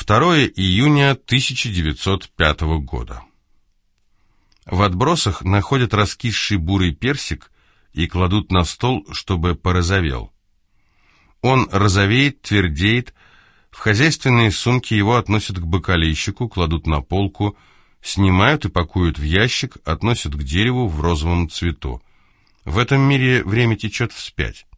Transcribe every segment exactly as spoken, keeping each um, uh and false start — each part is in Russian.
второе июня тысяча девятьсот пятого года. В отбросах находят раскисший бурый персик и кладут на стол, чтобы порозовел. Он розовеет, твердеет, в хозяйственные сумки его относят к бакалейщику, кладут на полку, снимают и пакуют в ящик, относят к дереву в розовом цвету. В этом мире время течет вспять.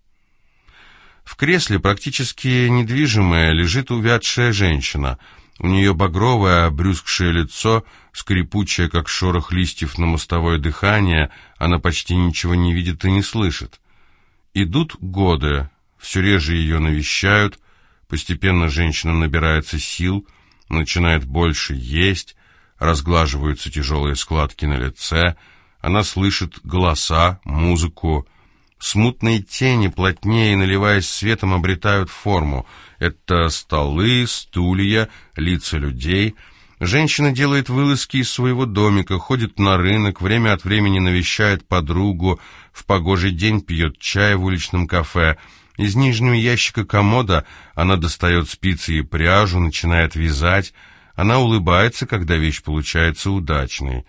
В кресле, практически недвижимая, лежит увядшая женщина. У нее багровое, обрюзгшее лицо, скрипучее, как шорох листьев на мостовой дыхание, она почти ничего не видит и не слышит. Идут годы, все реже ее навещают, постепенно женщина набирается сил, начинает больше есть, разглаживаются тяжелые складки на лице, она слышит голоса, музыку. Смутные тени, плотнее наливаясь светом, обретают форму. Это столы, стулья, лица людей. Женщина делает вылазки из своего домика, ходит на рынок, время от времени навещает подругу, в погожий день пьет чай в уличном кафе. Из нижнего ящика комода она достает спицы и пряжу, начинает вязать. Она улыбается, когда вещь получается удачной.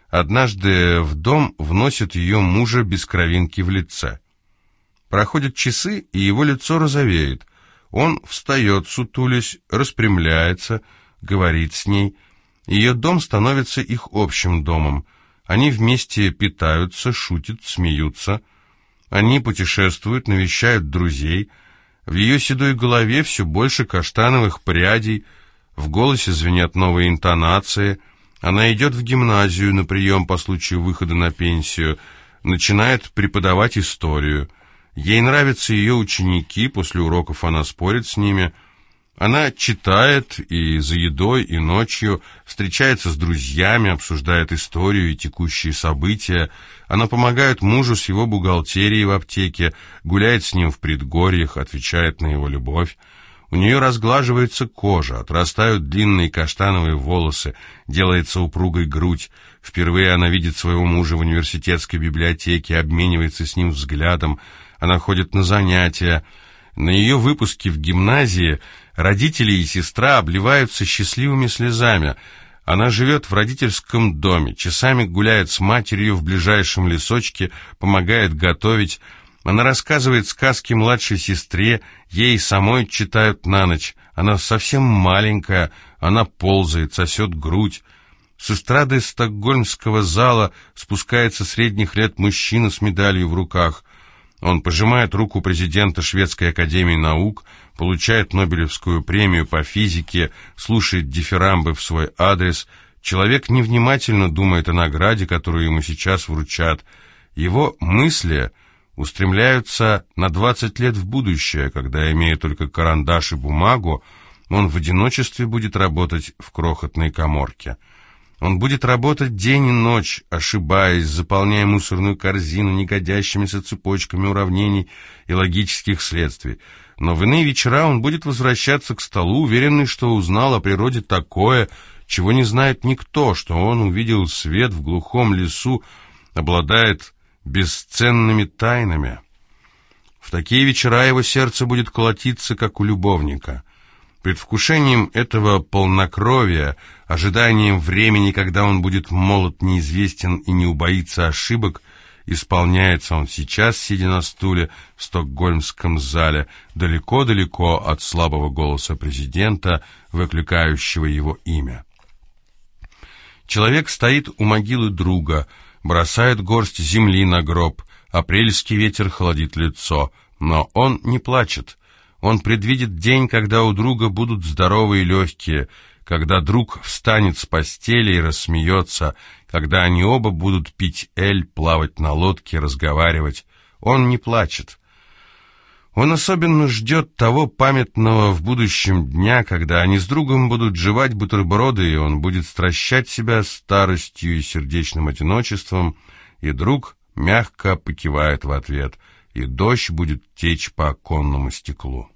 Однажды в дом вносят ее мужа без кровинки в лице. Проходят часы, и его лицо розовеет. Он встает, сутулясь, распрямляется, говорит с ней. Ее дом становится их общим домом. Они вместе питаются, шутят, смеются. Они путешествуют, навещают друзей. В ее седой голове все больше каштановых прядей, в голосе звенят новые интонации. Она идет в гимназию на прием по случаю выхода на пенсию, начинает преподавать историю. Ей нравятся ее ученики, после уроков она спорит с ними. Она читает и за едой, и ночью, встречается с друзьями, обсуждает историю и текущие события. Она помогает мужу с его бухгалтерией в аптеке, гуляет с ним в предгорьях, отвечает на его любовь. У нее разглаживается кожа, отрастают длинные каштановые волосы, делается упругой грудь. Впервые она видит своего мужа в университетской библиотеке, обменивается с ним взглядом. Она ходит на занятия. На ее выпуске в гимназии родители и сестра обливаются счастливыми слезами. Она живет в родительском доме, часами гуляет с матерью в ближайшем лесочке, помогает готовить. Она рассказывает сказки младшей сестре, ей самой читают на ночь. Она совсем маленькая, она ползает, сосет грудь. С эстрады стокгольмского зала спускается средних лет мужчина с медалью в руках. Он пожимает руку президента Шведской академии наук, получает Нобелевскую премию по физике, слушает дифирамбы в свой адрес. Человек невнимательно думает о награде, которую ему сейчас вручат. Его мысли устремляются на двадцать лет в будущее, когда, имея только карандаш и бумагу, он в одиночестве будет работать в крохотной каморке. Он будет работать день и ночь, ошибаясь, заполняя мусорную корзину негодящимися цепочками уравнений и логических следствий. Но в иные вечера он будет возвращаться к столу, уверенный, что узнал о природе такое, чего не знает никто, что он увидел свет в глухом лесу, обладает бесценными тайнами. В такие вечера его сердце будет колотиться, как у любовника. Предвкушением этого полнокровия, ожиданием времени, когда он будет молод, неизвестен и не убоится ошибок, исполняется он сейчас, сидя на стуле в стокгольмском зале, далеко-далеко от слабого голоса президента, выкликающего его имя. Человек стоит у могилы друга, бросает горсть земли на гроб, апрельский ветер холодит лицо, но он не плачет. Он предвидит день, когда у друга будут здоровые легкие, когда друг встанет с постели и рассмеется, когда они оба будут пить эль, плавать на лодке, разговаривать. Он не плачет. Он особенно ждет того памятного в будущем дня, когда они с другом будут жевать бутерброды, и он будет стращать себя старостью и сердечным одиночеством, и друг мягко покивает в ответ, и дождь будет течь по оконному стеклу.